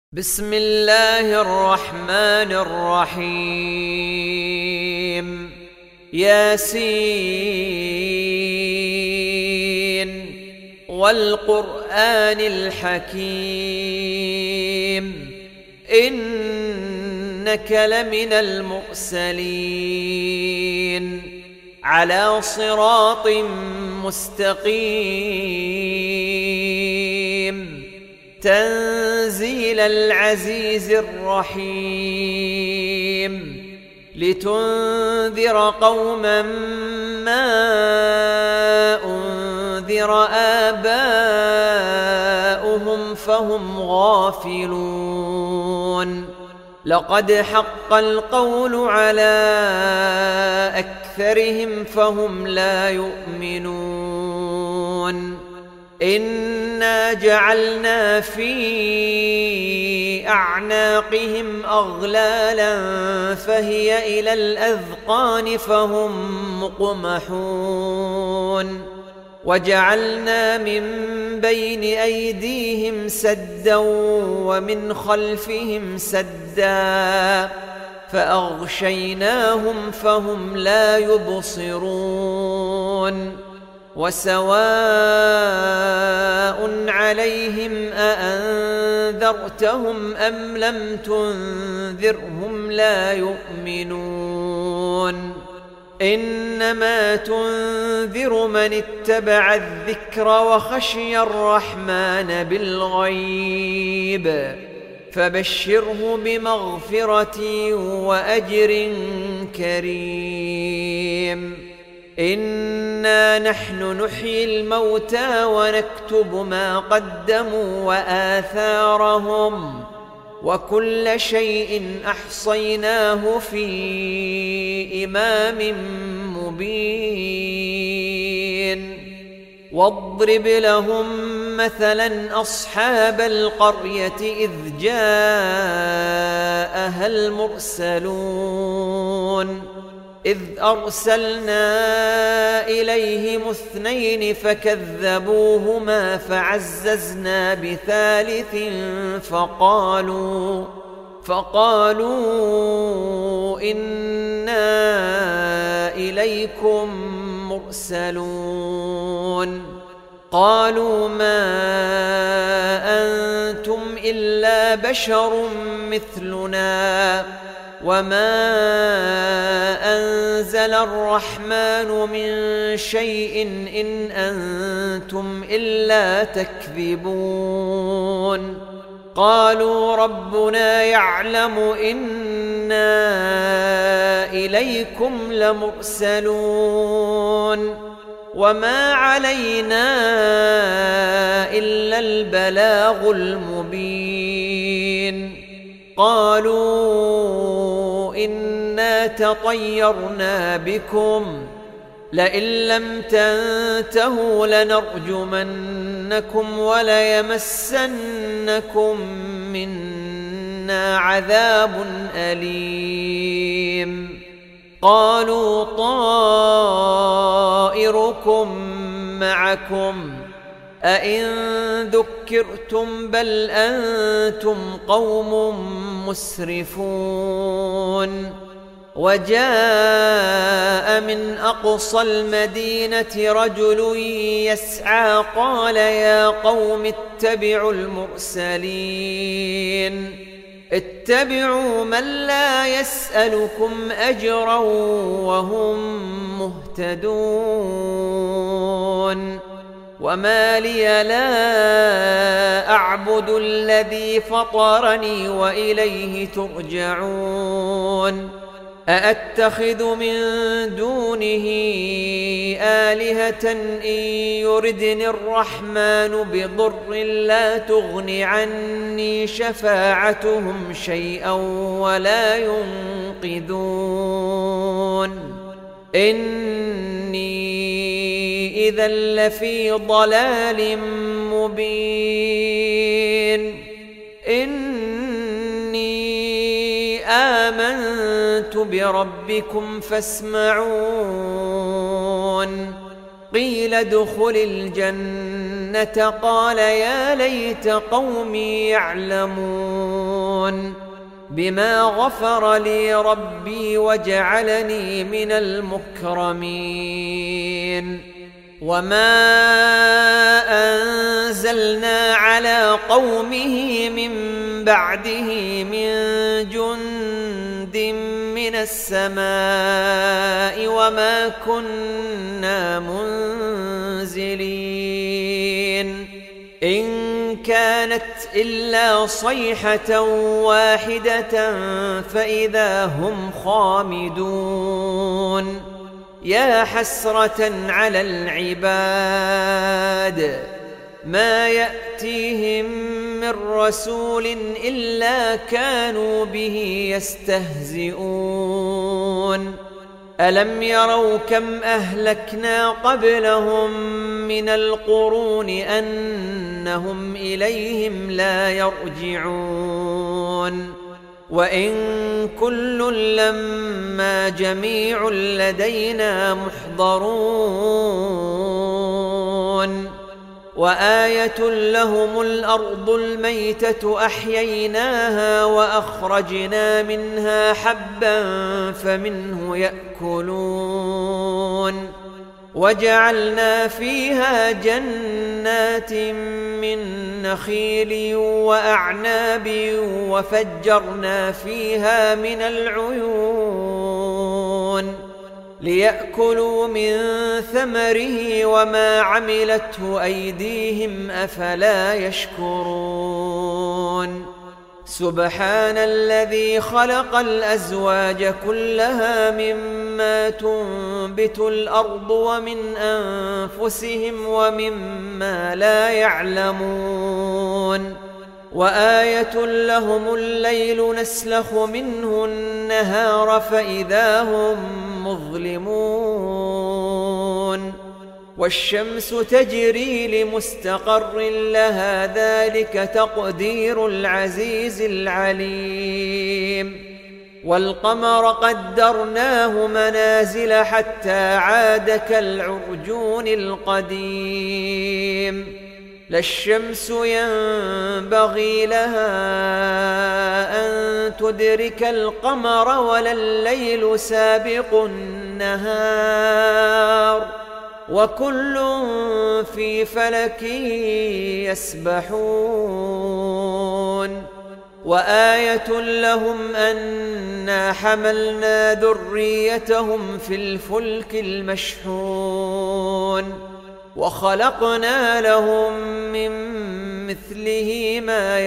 بسم الله الرحمن الرحيم. ياسين والقرآن الحكيم إنك لمن المرسلين على صراط مستقيم تنزيل العزيز الرحيم لتنذر قوما ما أنذر آباؤهم فهم غافلون. لقد حق القول على أكثرهم فهم لا يؤمنون. إنا جعلنا في أعناقهم أغلالا فهي إلى الأذقان فهم مقمحون. وجعلنا من بين أيديهم سدا ومن خلفهم سدا فأغشيناهم فهم لا يبصرون. وسواء عليهم أأنذرتهم أم لم تنذرهم لا يؤمنون. إنما تنذر من اتبع الذكر وخشي الرحمن بالغيب فبشره بمغفرة وأجر كريم. إنا نحن نحيي الموتى ونكتب ما قدموا وآثارهم وكل شيء أحصيناه في إمام مبين. واضرب لهم مثلا أصحاب القرية إذ جاءها المرسلون إذ أرسلنا إليهم اثنين فكذبوهما فعززنا بثالث فقالوا إنا إليكم مرسلون. قالوا ما أنتم إلا بشر مثلنا وما أنزل الرحمن من شيء إن أنتم إلا تكذبون. قالوا ربنا يعلم إنا إليكم لمرسلون وما علينا إلا البلاغ المبين. قالوا إنا تطيرنا بكم لئن لم تنتهوا لنرجمنكم وليمسنكم منا عذاب أليم. قالوا طائركم معكم أئن ذكرتم بل أنتم قوم مسرفون. وجاء من أقصى المدينة رجل يسعى قال يا قوم اتبعوا المرسلين اتبعوا من لا يسألكم أجرا وهم مهتدون. وما لي لا أعبد الذي فطرني وإليه ترجعون. أأتخذ من دونه آلهة إن يردني الرحمن بضر لا تغن عني شفاعتهم شيئا ولا ينقذون. إني إذا لفي ضلال مبين. إني آمنت بربكم فاسمعون. قيل ادخل الجنة الجنة قال يا ليت قومي يعلمون بما غفر لي ربي وجعلني من المكرمين وما أنزلنا على قومه من بعده من جند من السماء وما كنا منزلين إن كانت إلا صيحة واحدة فإذا هم خامدون يا حسرة على العباد ما يأتيهم من رسول إلا كانوا به يستهزئون ألم يروا كم أهلكنا قبلهم من القرون أنهم إليهم لا يرجعون وإن كل لما جميع لدينا محضرون وآية لهم الأرض الميتة أحييناها وأخرجنا منها حبا فمنه يأكلون وجعلنا فيها جنات من نخيل وأعناب وفجرنا فيها من العيون ليأكلوا من ثمره وما عملته أيديهم أفلا يشكرون سبحان الذي خلق الأزواج كلها مما تنبت الأرض ومن أنفسهم ومما لا يعلمون وآية لهم الليل نسلخ منه النهار فإذا هم مظلمون والشمس تجري لمستقر لها ذلك تقدير العزيز العليم والقمر قدرناه منازل حتى عاد كالعرجون القديم لا الشمس ينبغي لها أن تدرك القمر ولا الليل سابق النهار وكل في فلك يسبحون وآية لهم أنا حملنا ذريتهم في الفلك المشحون وخلقنا لهم من مثله ما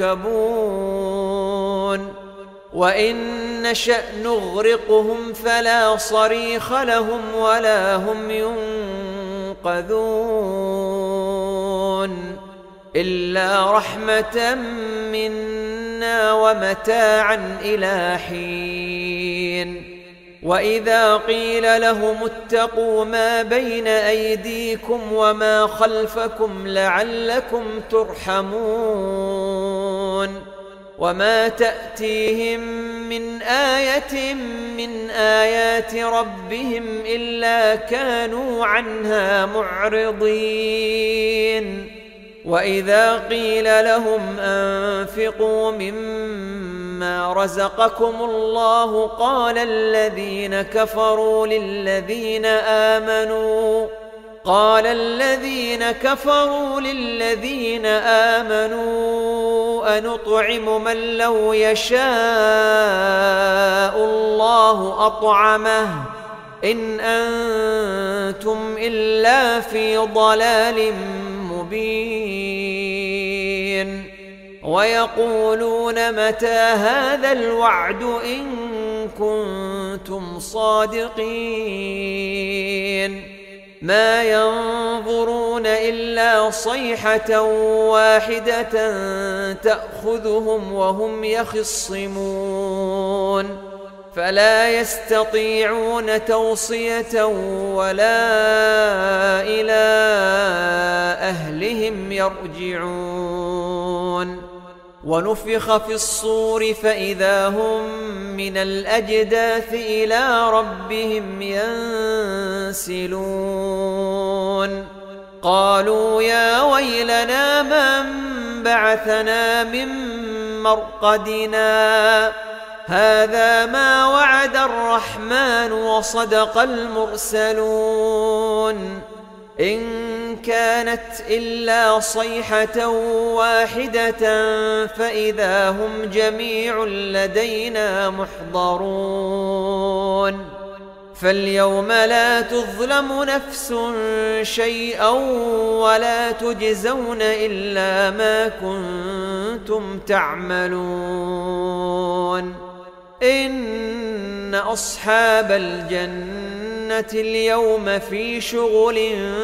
يركبون وإن نشأ نغرقهم فلا صريخ لهم ولا هم ينقذون إلا رحمة منا ومتاعا إلى حين وإذا قيل لهم اتقوا ما بين أيديكم وما خلفكم لعلكم ترحمون وما تأتيهم من آية من آيات ربهم إلا كانوا عنها معرضين وإذا قيل لهم أنفقوا مما رزقكم الله قال الذين كفروا للذين آمنوا أنطعم من لو يشاء الله أطعمه إن أنتم إلا في ضلال مبين ويقولون متى هذا الوعد إن كنتم صادقين ما ينظرون إلا صيحة واحدة تأخذهم وهم يخصمون فلا يستطيعون توصية ولا إلى أهلهم يرجعون ونفخ في الصور فإذا هم من الأجداث إلى ربهم ينسلون قالوا يا ويلنا من بعثنا من مرقدنا هذا ما وعد الرحمن وصدق المرسلون إن كانت إلا صيحة واحدة فإذا هم جميع لدينا محضرون فاليوم لا تظلم نفس شيئا ولا تجزون إلا ما كنتم تعملون إن أصحاب الجنة اليوم في شغل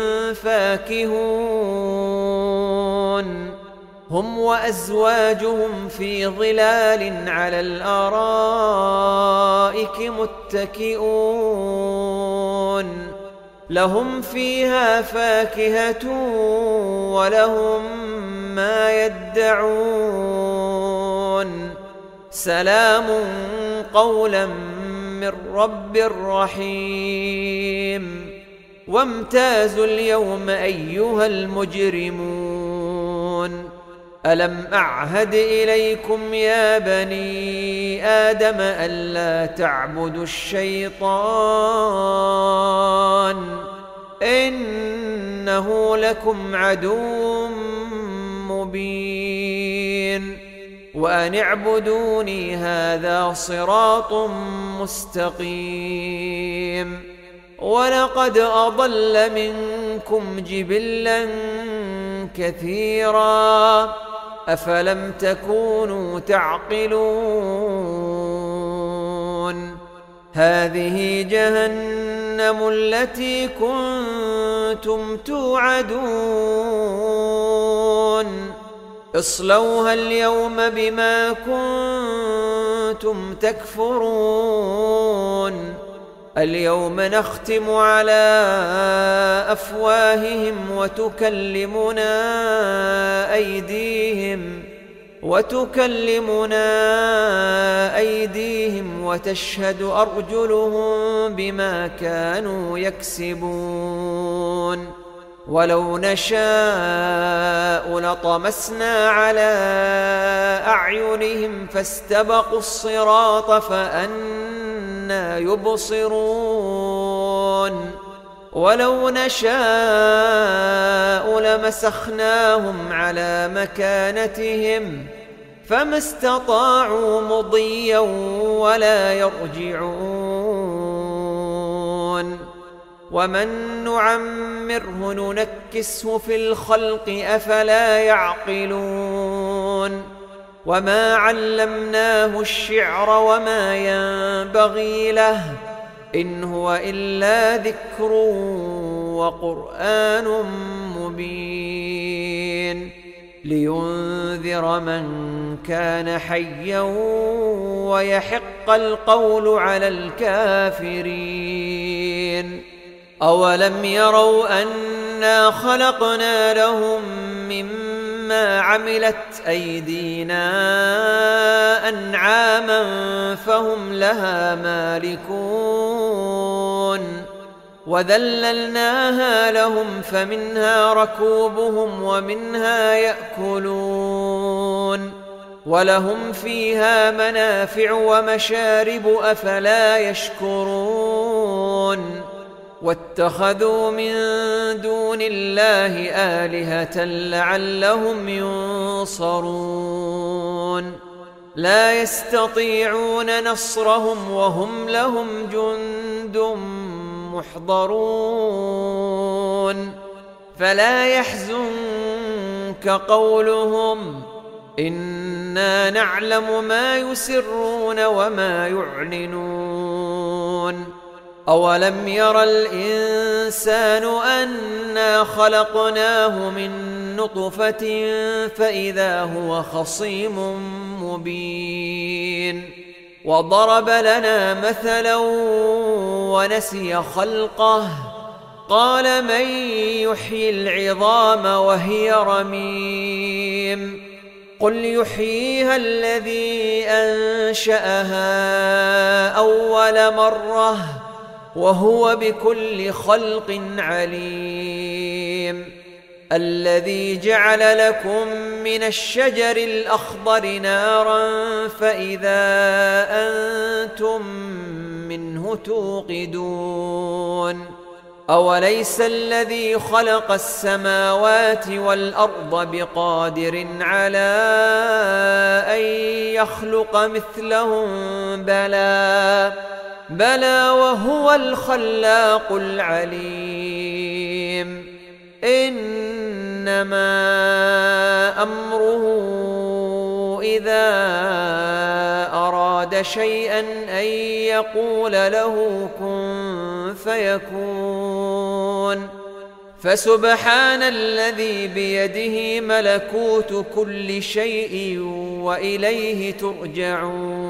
فاكهون هم وأزواجهم في ظلال على الأرائك متكئون لهم فيها فاكهة ولهم ما يدعون سلام قولا من رب رحيم وامتازوا اليوم أيها المجرمون ألم أعهد إليكم يا بني آدم ألا تعبدوا الشيطان إنه لكم عدو مبين وأن اعبدوني هذا صراط مستقيم ولقد أضل منكم جبلا كثيرا أفلم تكونوا تعقلون هذه جهنم التي كنتم توعدون اصلوها اليوم بما كنتم تكفرون اليوم نختم على أفواههم وتكلمنا أيديهم وتشهد أرجلهم بما كانوا يكسبون ولو نشاء لطمسنا على أعينهم فاستبقوا الصراط فأنى يبصرون ولو نشاء لمسخناهم على مكانتهم فما استطاعوا مضيا ولا يرجعون ومن نعمره ننكسه في الخلق أفلا يعقلون وما علمناه الشعر وما ينبغي له إن هو إلا ذكر وقرآن مبين لينذر من كان حيا ويحق القول على الكافرين أولم يروا أنا خلقنا لهم مما عملت أيدينا أنعاما فهم لها مالكون وذللناها لهم فمنها ركوبهم ومنها يأكلون ولهم فيها منافع ومشارب أفلا يشكرون واتخذوا من دون الله آلهة لعلهم ينصرون لا يستطيعون نصرهم وهم لهم جند محضرون فلا يحزنك قولهم إنا نعلم ما يسرون وما يعلنون أولم ير الإنسان أنا خلقناه من نطفة فإذا هو خصيم مبين وضرب لنا مثلا ونسي خلقه قال من يحيي العظام وهي رميم قل يحييها الذي أنشأها أول مرة وهو بكل خلق عليم الذي جعل لكم من الشجر الأخضر نارا فإذا أنتم منه توقدون أوليس الذي خلق السماوات والأرض بقادر على أن يخلق مثلهم بلى وهو الخلاق العليم إنما أمره إذا أراد شيئا أن يقول له كن فيكون فسبحان الذي بيده ملكوت كل شيء وإليه ترجعون